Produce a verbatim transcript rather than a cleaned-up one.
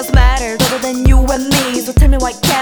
else matters other than you and me. So tell me why can't